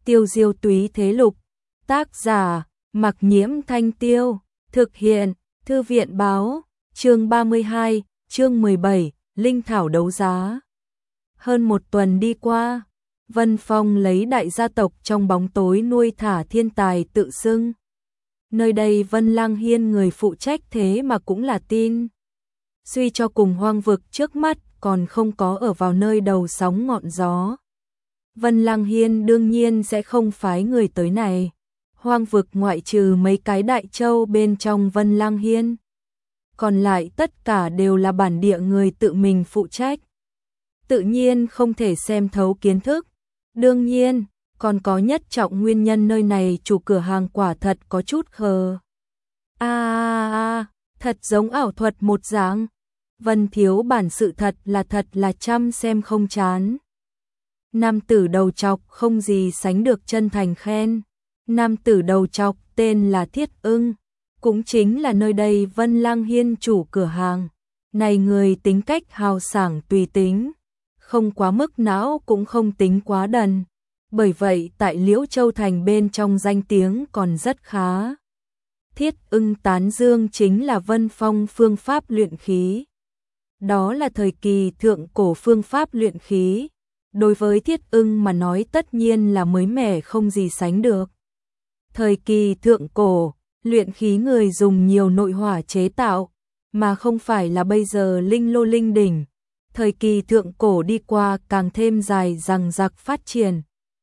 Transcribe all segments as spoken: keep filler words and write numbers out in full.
Tiêu diêu túy thế lục. Tác giả, Mặc Nhiễm Thanh Tiêu. Thực hiện, Thư viện báo. Chương ba mươi hai, chương mười bảy, Linh Thảo đấu giá. Hơn một tuần đi qua, Vân Phong lấy đại gia tộc trong bóng tối nuôi thả thiên tài tự xưng. Nơi đây Vân Lang Hiên người phụ trách thế mà cũng là tin. Suy cho cùng hoang vực trước mắt còn không có ở vào nơi đầu sóng ngọn gió. Vân Lang Hiên đương nhiên sẽ không phái người tới này. Hoang vực ngoại trừ mấy cái đại châu bên trong Vân Lang Hiên, còn lại tất cả đều là bản địa người tự mình phụ trách. Tự nhiên không thể xem thấu kiến thức. Đương nhiên, còn có nhất trọng nguyên nhân nơi này chủ cửa hàng quả thật có chút khờ. A a a, thật giống ảo thuật một dạng. Vân thiếu bản sự thật là thật là chăm xem không chán. Nam tử đầu trọc không gì sánh được chân thành khen. Nam tử đầu trọc tên là Thiết Ưng, cũng chính là nơi đây Vân Lang Hiên chủ cửa hàng. Này người tính cách hào sảng tùy tính, không quá mức não cũng không tính quá đần. Bởi vậy tại Liễu Châu Thành bên trong danh tiếng còn rất khá. Thiết Ưng tán dương chính là Vân Phong phương pháp luyện khí. Đó là thời kỳ thượng cổ phương pháp luyện khí. Đối với Thiết Ưng mà nói tất nhiên là mới mẻ không gì sánh được. Thời kỳ thượng cổ, luyện khí người dùng nhiều nội hỏa chế tạo, mà không phải là bây giờ linh lô linh đỉnh. Thời kỳ thượng cổ đi qua càng thêm dài dằng dặc phát triển.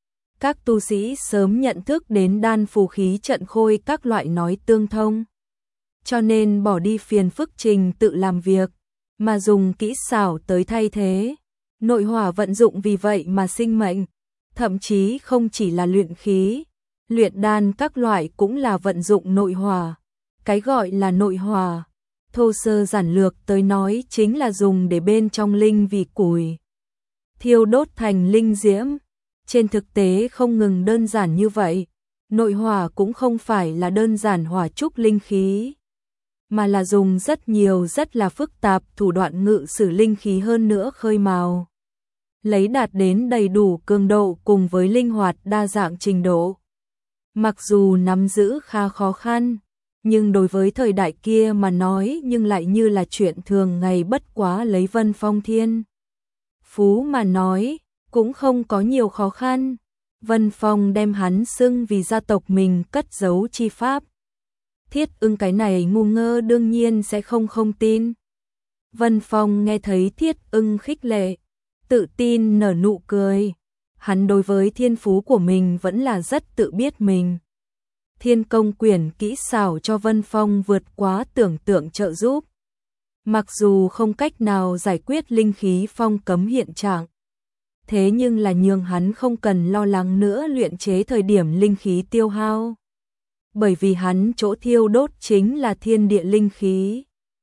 Các tu sĩ sớm nhận thức đến đan phù khí trận khôi các loại nói tương thông. Cho nên bỏ đi phiền phức trình tự làm việc, mà dùng kỹ xảo tới thay thế. Nội hỏa vận dụng vì vậy mà sinh mệnh, thậm chí không chỉ là luyện khí, luyện đan các loại cũng là vận dụng nội hỏa. Cái gọi là nội hỏa, thô sơ giản lược tới nói chính là dùng để bên trong linh vì củi, thiêu đốt thành linh diễm. Trên thực tế không ngừng đơn giản như vậy, nội hỏa cũng không phải là đơn giản hỏa trúc linh khí, mà là dùng rất nhiều rất là phức tạp thủ đoạn ngự sử linh khí hơn nữa khơi mào, lấy đạt đến đầy đủ cường độ cùng với linh hoạt đa dạng trình độ. Mặc dù nắm giữ khá khó khăn, nhưng đối với thời đại kia mà nói nhưng lại như là chuyện thường ngày, bất quá lấy Vân Phong thiên phú mà nói, cũng không có nhiều khó khăn. Vân Phong đem hắn xưng vì gia tộc mình cất giấu chi pháp. Thiết Ưng cái này ngu ngơ đương nhiên sẽ không không tin. Vân Phong nghe thấy Thiết Ưng khích lệ, tự tin nở nụ cười. Hắn đối với thiên phú của mình vẫn là rất tự biết mình. Thiên công quyển kỹ xảo cho Vân Phong vượt quá tưởng tượng trợ giúp. Mặc dù không cách nào giải quyết linh khí phong cấm hiện trạng, thế nhưng là nhường hắn không cần lo lắng nữa luyện chế thời điểm linh khí tiêu hao. Bởi vì hắn chỗ thiêu đốt chính là thiên địa linh khí,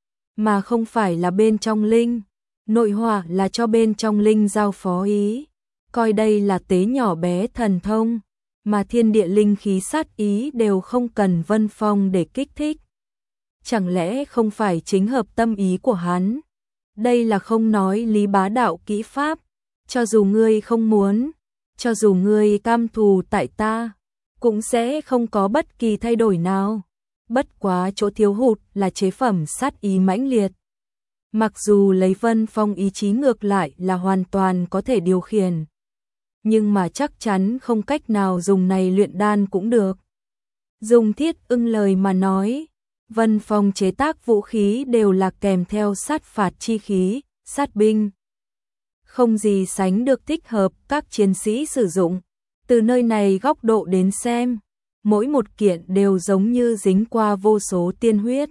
mà không phải là bên trong linh. Nội hỏa là cho bên trong linh giao phó ý, coi đây là tế nhỏ bé thần thông, mà thiên địa linh khí sát ý đều không cần Vân Phong để kích thích. Chẳng lẽ không phải chính hợp tâm ý của hắn? Đây là không nói lý bá đạo kỹ pháp. Cho dù ngươi không muốn, cho dù ngươi cam thù tại ta, cũng sẽ không có bất kỳ thay đổi nào. Bất quá chỗ thiếu hụt là chế phẩm sát ý mãnh liệt. Mặc dù lấy Vân Phong ý chí ngược lại là hoàn toàn có thể điều khiển, nhưng mà chắc chắn không cách nào dùng này luyện đan cũng được. Dùng Thiết Ưng lời mà nói, Vân Phong chế tác vũ khí đều là kèm theo sát phạt chi khí, sát binh. Không gì sánh được thích hợp các chiến sĩ sử dụng. Từ nơi này góc độ đến xem, mỗi một kiện đều giống như dính qua vô số tiên huyết,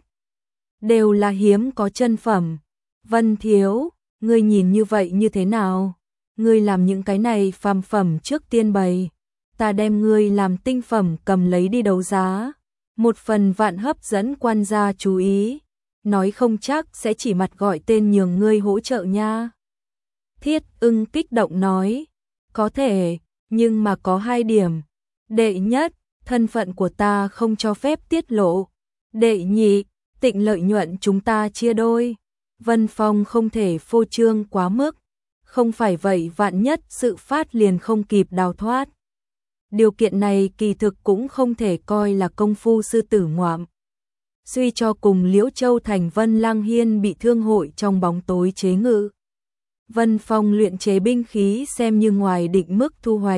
đều là hiếm có chân phẩm. Vân thiếu, ngươi nhìn như vậy như thế nào? Ngươi làm những cái này phàm phẩm trước tiên bày, ta đem ngươi làm tinh phẩm cầm lấy đi đấu giá. Một phần vạn hấp dẫn quan gia chú ý, nói không chắc sẽ chỉ mặt gọi tên nhường ngươi hỗ trợ nha. Thiết Ưng kích động nói, có thể, nhưng mà có hai điểm. Đệ nhất, thân phận của ta không cho phép tiết lộ. Đệ nhị, tịnh lợi nhuận chúng ta chia đôi. Vân Phong không thể phô trương quá mức, không phải vậy vạn nhất sự phát liền không kịp đào thoát. Điều kiện này kỳ thực cũng không thể coi là công phu sư tử ngoạm. Suy cho cùng Liễu Châu thành Vân Lang Hiên bị thương hội trong bóng tối chế ngự. Vân Phong luyện chế binh khí xem như ngoài định mức thu hoạch.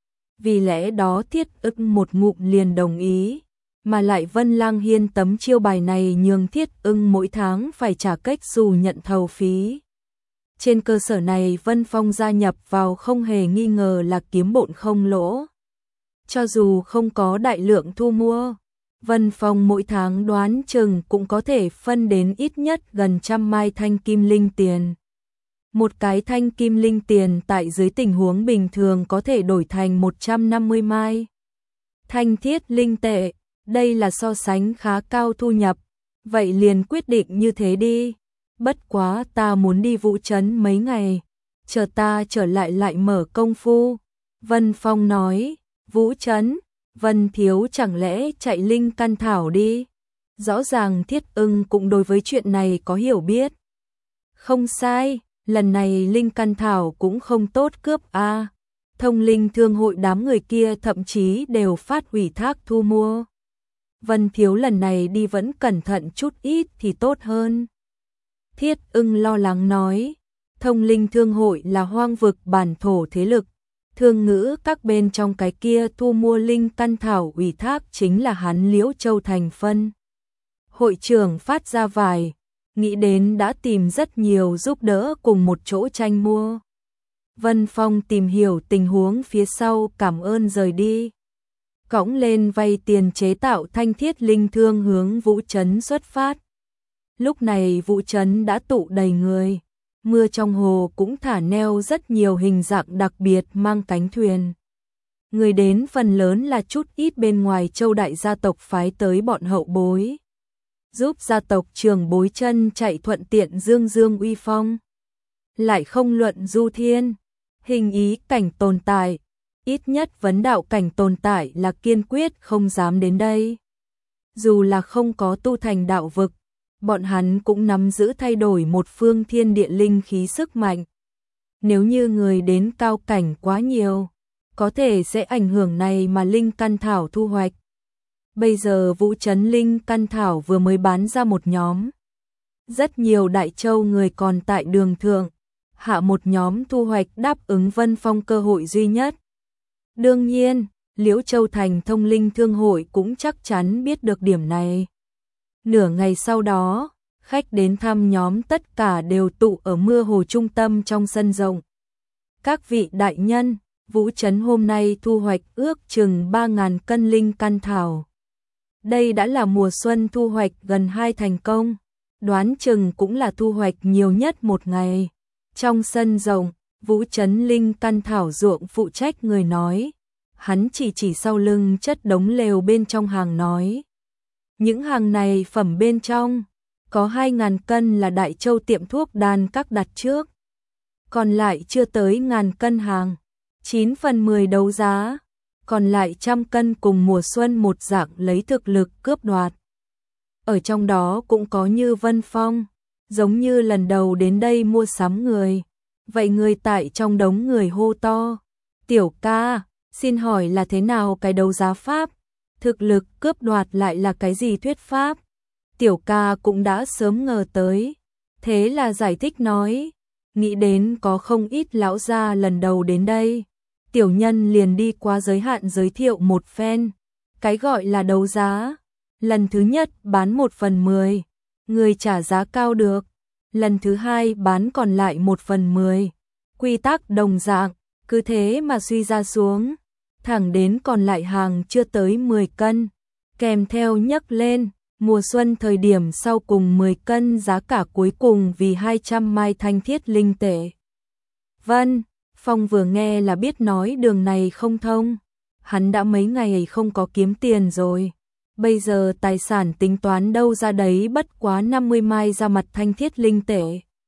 Vì lẽ đó Thiết Ưng một ngụm liền đồng ý, mà lại Vân Lang Hiên tấm chiêu bài này nhường Thiết Ưng mỗi tháng phải trả cách xù nhận thầu phí. Trên cơ sở này Vân Phong gia nhập vào không hề nghi ngờ là kiếm bộn không lỗ. Cho dù không có đại lượng thu mua, Vân Phong mỗi tháng đoán chừng cũng có thể phân đến ít nhất gần trăm mai thanh kim linh tiền. Một cái thanh kim linh tiền tại dưới tình huống bình thường có thể đổi thành một trăm năm mươi mai. Thanh thiết linh tệ, đây là so sánh khá cao thu nhập, vậy liền quyết định như thế đi. Bất quá ta muốn đi Vũ Trấn mấy ngày, chờ ta trở lại lại mở công phu. Vân Phong nói, Vũ Trấn, Vân Thiếu chẳng lẽ chạy linh căn thảo đi? Rõ ràng Thiết Ưng cũng đối với chuyện này có hiểu biết. Không sai, lần này linh căn thảo cũng không tốt cướp a. À. Thông linh thương hội đám người kia thậm chí đều phát ủy thác thu mua. Vân Thiếu lần này đi vẫn cẩn thận chút ít thì tốt hơn. Thiết Ưng lo lắng nói, thông linh thương hội là hoang vực bản thổ thế lực. Thương ngữ các bên trong cái kia thu mua linh căn thảo ủy thác chính là hắn Liễu Châu thành phân. Hội trưởng phát ra vài, nghĩ đến đã tìm rất nhiều giúp đỡ cùng một chỗ tranh mua. Vân Phong tìm hiểu tình huống phía sau cảm ơn rời đi. Cõng lên vay tiền chế tạo thanh thiết linh thương hướng Vũ Trấn xuất phát. Lúc này Vũ Trấn đã tụ đầy người. Mưa trong hồ cũng thả neo rất nhiều hình dạng đặc biệt mang cánh thuyền. Người đến phần lớn là chút ít bên ngoài Châu đại gia tộc phái tới bọn hậu bối. Giúp gia tộc trường bối chân chạy thuận tiện dương dương uy phong. Lại không luận du thiên, hình ý cảnh tồn tại. Ít nhất vấn đạo cảnh tồn tại là kiên quyết không dám đến đây. Dù là không có tu thành đạo vực, bọn hắn cũng nắm giữ thay đổi một phương thiên địa linh khí sức mạnh. Nếu như người đến cao cảnh quá nhiều, có thể sẽ ảnh hưởng này mà linh căn thảo thu hoạch. Bây giờ Vũ Trấn linh căn thảo vừa mới bán ra một nhóm. Rất nhiều đại châu người còn tại đường thượng, hạ một nhóm thu hoạch đáp ứng Vân Phong cơ hội duy nhất. Đương nhiên, Liễu Châu thành thông linh thương hội cũng chắc chắn biết được điểm này. Nửa ngày sau đó, khách đến thăm nhóm tất cả đều tụ ở mưa hồ trung tâm trong sân rộng. Các vị đại nhân, Vũ Trấn hôm nay thu hoạch ước chừng ba nghìn cân linh căn thảo. Đây đã là mùa xuân thu hoạch gần hai thành công, đoán chừng cũng là thu hoạch nhiều nhất một ngày. Trong sân rộng, Vũ Trấn linh căn thảo ruộng phụ trách người nói, hắn chỉ chỉ sau lưng chất đống lều bên trong hàng nói. Những hàng này phẩm bên trong, có hai nghìn cân là Đại Châu tiệm thuốc đan các đặt trước. Còn lại chưa tới ngàn cân hàng, chín phần mười đấu giá, còn lại trăm cân cùng mùa xuân một dạng lấy thực lực cướp đoạt. Ở trong đó cũng có như Vân Phong, giống như lần đầu đến đây mua sắm người. Vậy người tại trong đống người hô to, tiểu ca, xin hỏi là thế nào cái đấu giá pháp? Thực lực cướp đoạt lại là cái gì thuyết pháp? Tiểu ca cũng đã sớm ngờ tới. Thế là giải thích nói, nghĩ đến có không ít lão gia lần đầu đến đây. Tiểu nhân liền đi qua giới hạn giới thiệu một phen. Cái gọi là đấu giá. Lần thứ nhất bán một phần mười, người trả giá cao được. Lần thứ hai bán còn lại một phần mười. Quy tắc đồng dạng, cứ thế mà suy ra xuống. Thẳng đến còn lại hàng chưa tới mười cân, kèm theo nhấc lên, mùa xuân thời điểm sau cùng mười cân giá cả cuối cùng vì hai trăm mai thanh thiết linh tệ. Vân, Phong vừa nghe là biết nói đường này không thông, hắn đã mấy ngày không có kiếm tiền rồi, bây giờ tài sản tính toán đâu ra đấy bất quá năm mươi mai ra mặt thanh thiết linh tệ.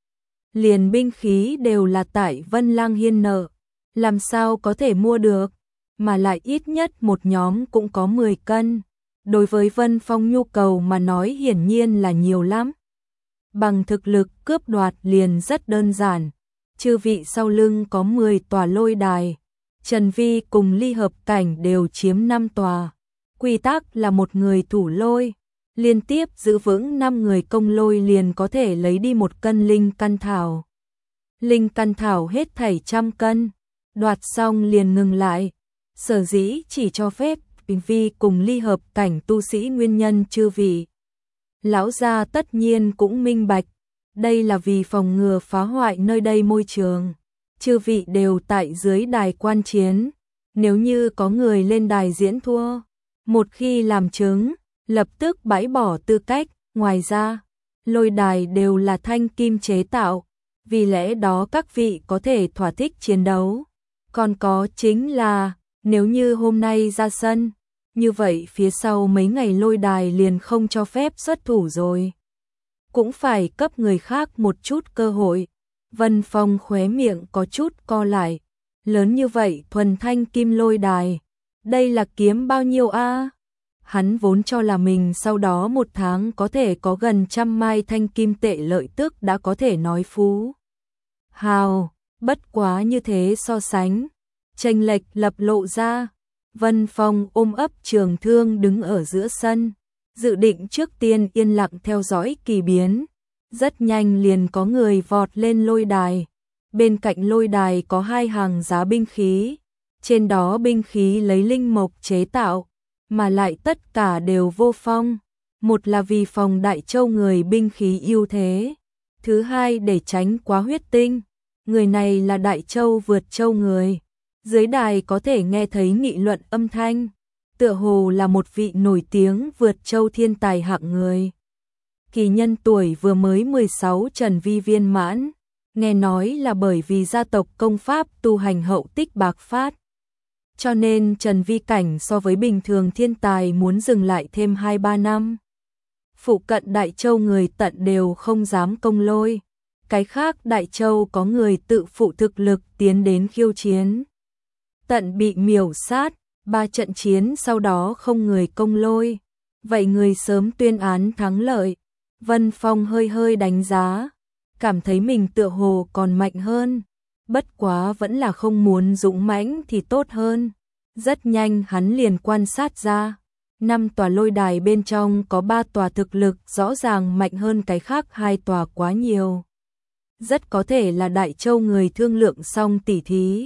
Liền binh khí đều là tại Vân Lang Hiên nợ, làm sao có thể mua được? Mà lại ít nhất một nhóm cũng có mười cân. Đối với Vân Phong nhu cầu mà nói hiển nhiên là nhiều lắm. Bằng thực lực cướp đoạt liền rất đơn giản. Chư vị sau lưng có mười tòa lôi đài, Trần Vi cùng ly hợp cảnh đều chiếm năm tòa. Quy tắc là một người thủ lôi, liên tiếp giữ vững năm người công lôi liền có thể lấy đi một cân linh căn thảo. Linh căn thảo hết thảy trăm cân, đoạt xong liền ngừng lại. Sở dĩ chỉ cho phép Vi cùng ly hợp cảnh tu sĩ nguyên nhân chư vị lão gia tất nhiên cũng minh bạch, đây là vì phòng ngừa phá hoại nơi đây môi trường. Chư vị đều tại dưới đài quan chiến, nếu như có người lên đài diễn thua, một khi làm chứng, lập tức bãi bỏ tư cách. Ngoài ra, lôi đài đều là thanh kim chế tạo, vì lẽ đó các vị có thể thỏa thích chiến đấu. Còn có chính là, nếu như hôm nay ra sân, như vậy phía sau mấy ngày lôi đài liền không cho phép xuất thủ rồi. Cũng phải cấp người khác một chút cơ hội. Vân Phong khóe miệng có chút co lại. Lớn như vậy thuần thanh kim lôi đài. Đây là kiếm bao nhiêu a? Hắn vốn cho là mình sau đó một tháng có thể có gần trăm mai thanh kim tệ lợi tức đã có thể nói phú hào. Bất quá như thế so sánh, chênh lệch lập lộ ra. Vân Phong ôm ấp trường thương đứng ở giữa sân, dự định trước tiên yên lặng theo dõi kỳ biến. Rất nhanh liền có người vọt lên lôi đài. Bên cạnh lôi đài có hai hàng giá binh khí, trên đó binh khí lấy linh mộc chế tạo, mà lại tất cả đều vô phong. Một là vì phòng Đại Châu người binh khí ưu thế, thứ hai để tránh quá huyết tinh. Người này là Đại Châu vượt châu người. Dưới đài có thể nghe thấy nghị luận âm thanh, tựa hồ là một vị nổi tiếng vượt châu thiên tài hạng người. Kỳ nhân tuổi vừa mới mười sáu Trần Vi viên mãn, nghe nói là bởi vì gia tộc công pháp tu hành hậu tích bạc phát. Cho nên Trần Vi cảnh so với bình thường thiên tài muốn dừng lại thêm hai ba năm. Phụ cận Đại Châu người tận đều không dám công lôi. Cái khác Đại Châu có người tự phụ thực lực tiến đến khiêu chiến. Tận bị miểu sát, ba trận chiến sau đó không người công lôi. Vậy người sớm tuyên án thắng lợi. Vân Phong hơi hơi đánh giá, cảm thấy mình tựa hồ còn mạnh hơn. Bất quá vẫn là không muốn dũng mãnh thì tốt hơn. Rất nhanh hắn liền quan sát ra, năm tòa lôi đài bên trong có ba tòa thực lực rõ ràng mạnh hơn cái khác hai tòa quá nhiều. Rất có thể là Đại Châu người thương lượng xong tỉ thí.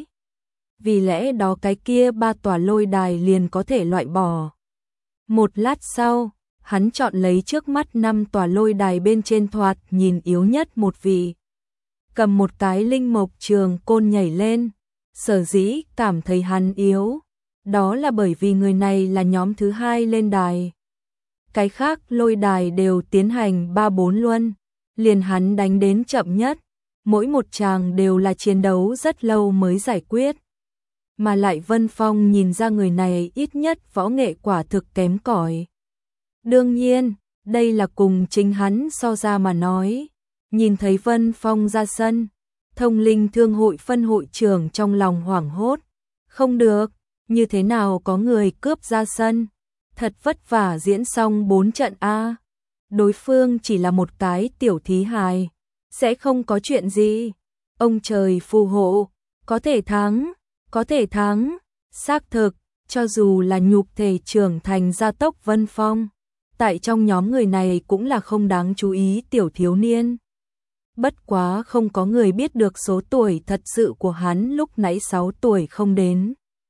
Vì lẽ đó cái kia ba tòa lôi đài liền có thể loại bỏ. Một lát sau, hắn chọn lấy trước mắt năm tòa lôi đài bên trên thoạt nhìn yếu nhất một vị. Cầm một cái linh mộc trường côn nhảy lên, sở dĩ cảm thấy hắn yếu. Đó là bởi vì người này là nhóm thứ hai lên đài. Cái khác lôi đài đều tiến hành ba bốn luân, liền hắn đánh đến chậm nhất. Mỗi một tràng đều là chiến đấu rất lâu mới giải quyết. Mà lại Vân Phong nhìn ra người này ít nhất võ nghệ quả thực kém cỏi. Đương nhiên, đây là cùng chính hắn so ra mà nói. Nhìn thấy Vân Phong ra sân, Thông Linh Thương hội phân hội trưởng trong lòng hoảng hốt. Không được, như thế nào có người cướp ra sân? Thật vất vả diễn xong bốn trận a. Đối phương chỉ là một cái tiểu thí hài, sẽ không có chuyện gì. Ông trời phù hộ, có thể thắng, có thể thắng. Xác thực, cho dù là nhục thể trưởng thành gia tốc Vân Phong, tại trong nhóm người này cũng là không đáng chú ý tiểu thiếu niên. Bất quá không có người biết được số tuổi thật sự của hắn lúc nãy sáu tuổi không đến.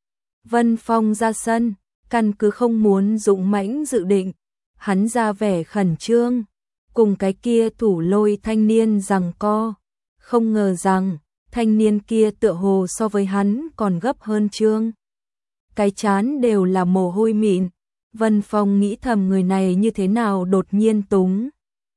Vân Phong ra sân, căn cứ không muốn dũng mãnh dự định, hắn ra vẻ khẩn trương, cùng cái kia thủ lôi thanh niên giằng co. Không ngờ rằng, thanh niên kia tựa hồ so với hắn còn gấp hơn trương. Cái chán đều là mồ hôi mịn, Vân Phong nghĩ thầm người này như thế nào đột nhiên túng.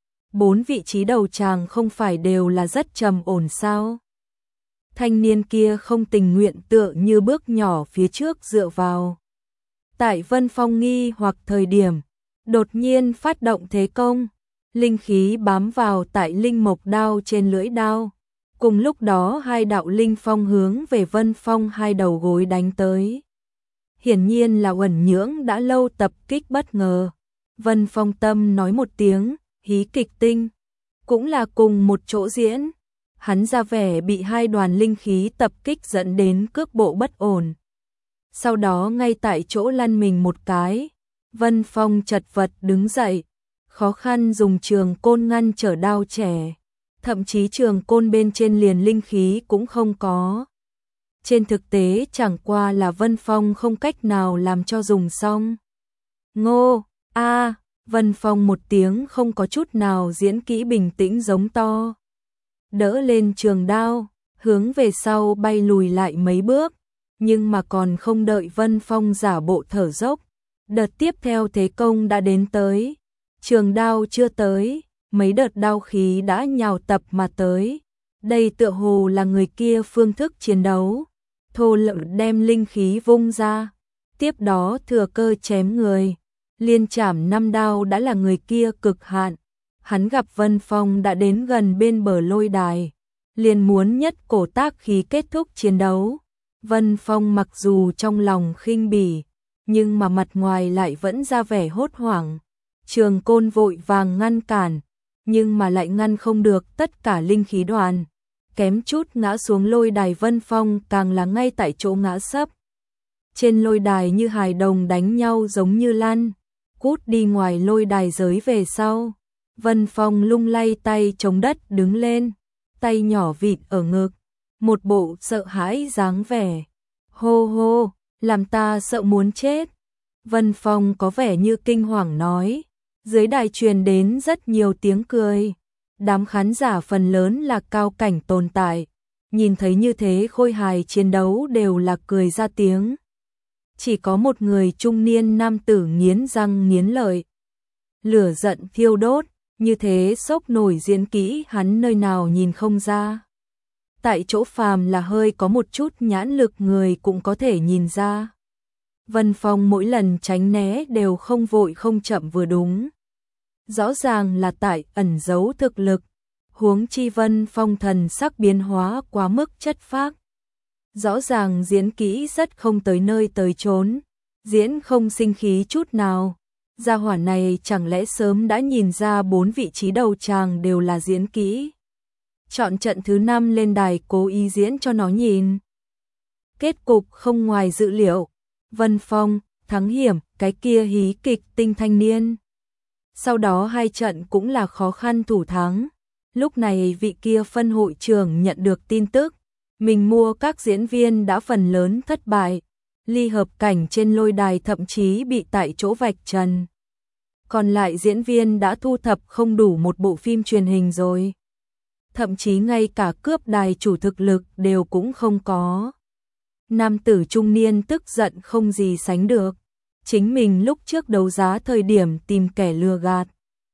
Bốn vị trí đầu tràng không phải đều là rất trầm ổn sao? Thanh niên kia không tình nguyện tựa như bước nhỏ phía trước dựa vào. Tại Vân Phong nghi hoặc thời điểm, đột nhiên phát động thế công, linh khí bám vào tại linh mộc đao trên lưỡi đao. Cùng lúc đó hai đạo linh phong hướng về Vân Phong hai đầu gối đánh tới. Hiển nhiên là Uẩn Nhưỡng đã lâu tập kích bất ngờ. Vân Phong tâm nói một tiếng, hí kịch tinh, cũng là cùng một chỗ diễn. hắn ra vẻ bị hai đoàn linh khí tập kích dẫn đến cước bộ bất ổn. Sau đó ngay tại chỗ lăn mình một cái, Vân Phong chật vật đứng dậy, khó khăn dùng trường côn ngăn trở đao trẻ, thậm chí trường côn bên trên liền linh khí cũng không có. Trên thực tế chẳng qua là Vân Phong không cách nào làm cho dùng xong. Ngô, a, Vân Phong một tiếng không có chút nào diễn kỹ bình tĩnh giống to. Đỡ lên trường đao, hướng về sau bay lùi lại mấy bước, nhưng mà còn không đợi Vân Phong giả bộ thở dốc. Đợt tiếp theo thế công đã đến tới, trường đao chưa tới, mấy đợt đao khí đã nhào tập mà tới. Đây tựa hồ là người kia phương thức chiến đấu, thô lự đem linh khí vung ra, tiếp đó thừa cơ chém người. Liên chảm năm đao đã là người kia cực hạn. Hắn gặp Vân Phong đã đến gần bên bờ lôi đài, liền muốn nhất cổ tác khí kết thúc chiến đấu. Vân Phong mặc dù trong lòng khinh bỉ, nhưng mà mặt ngoài lại vẫn ra vẻ hốt hoảng. Trường côn vội vàng ngăn cản, nhưng mà lại ngăn không được tất cả linh khí đoàn. Kém chút ngã xuống lôi đài, Vân Phong càng là ngay tại chỗ ngã sấp. Trên lôi đài như hài đồng đánh nhau giống như lăn, cút đi ngoài lôi đài giới về sau. Vân Phong lung lay tay chống đất đứng lên, tay nhỏ vịt ở ngực, một bộ sợ hãi dáng vẻ. Hô hô, làm ta sợ muốn chết. Vân Phong có vẻ như kinh hoàng nói. Dưới đài truyền đến rất nhiều tiếng cười. Đám khán giả phần lớn là cao cảnh tồn tại, nhìn thấy như thế khôi hài chiến đấu đều là cười ra tiếng. Chỉ có một người trung niên nam tử nghiến răng nghiến lợi, lửa giận thiêu đốt, như thế sốc nổi diễn kỹ hắn nơi nào nhìn không ra. Tại chỗ phàm là hơi có một chút nhãn lực người cũng có thể nhìn ra. Vân Phong mỗi lần tránh né đều không vội không chậm vừa đúng. Rõ ràng là tại ẩn giấu thực lực, huống chi Vân Phong thần sắc biến hóa quá mức chất phác. Rõ ràng diễn kỹ rất không tới nơi tới chốn, diễn không sinh khí chút nào. Gia hỏa này chẳng lẽ sớm đã nhìn ra bốn vị trí đầu tràng đều là diễn kỹ. Chọn trận thứ năm lên đài cố ý diễn cho nó nhìn. Kết cục không ngoài dự liệu, Vân Phong thắng hiểm cái kia hí kịch tinh thanh niên. Sau đó hai trận cũng là khó khăn thủ thắng. Lúc này vị kia phân hội trưởng nhận được tin tức, mình mua các diễn viên đã phần lớn thất bại, ly hợp cảnh trên lôi đài thậm chí bị tại chỗ vạch trần. Còn lại diễn viên đã thu thập không đủ một bộ phim truyền hình rồi. Thậm chí ngay cả cướp đài chủ thực lực đều cũng không có. Nam tử trung niên tức giận không gì sánh được. Chính mình lúc trước đấu giá thời điểm tìm kẻ lừa gạt,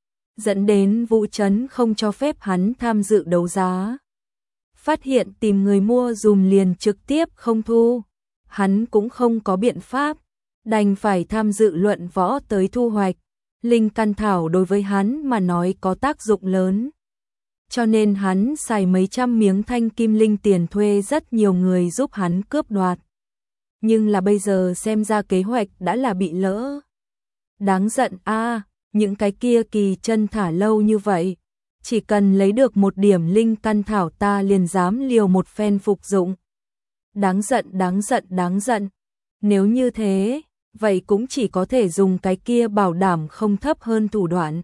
dẫn đến Vũ Trấn không cho phép hắn tham dự đấu giá. Phát hiện tìm người mua dùm liền trực tiếp không thu. Hắn cũng không có biện pháp, đành phải tham dự luận võ tới thu hoạch. Linh căn thảo đối với hắn mà nói có tác dụng lớn. Cho nên hắn xài mấy trăm miếng thanh kim linh tiền thuê rất nhiều người giúp hắn cướp đoạt. Nhưng là bây giờ xem ra kế hoạch đã là bị lỡ. Đáng giận a, à, những cái kia kỳ chân thả lâu như vậy. Chỉ cần lấy được một điểm linh căn thảo ta liền dám liều một phen phục dụng. Đáng giận, đáng giận, đáng giận. Nếu như thế, vậy cũng chỉ có thể dùng cái kia bảo đảm không thấp hơn thủ đoạn.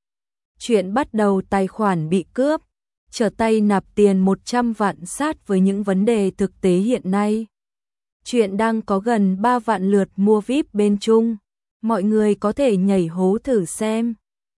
Chuyện bắt đầu tài khoản bị cướp, trở tay nạp tiền một trăm vạn sát với những vấn đề thực tế hiện nay. Chuyện đang có gần ba vạn lượt mua vi ai pi bên Trung, mọi người có thể nhảy hố thử xem.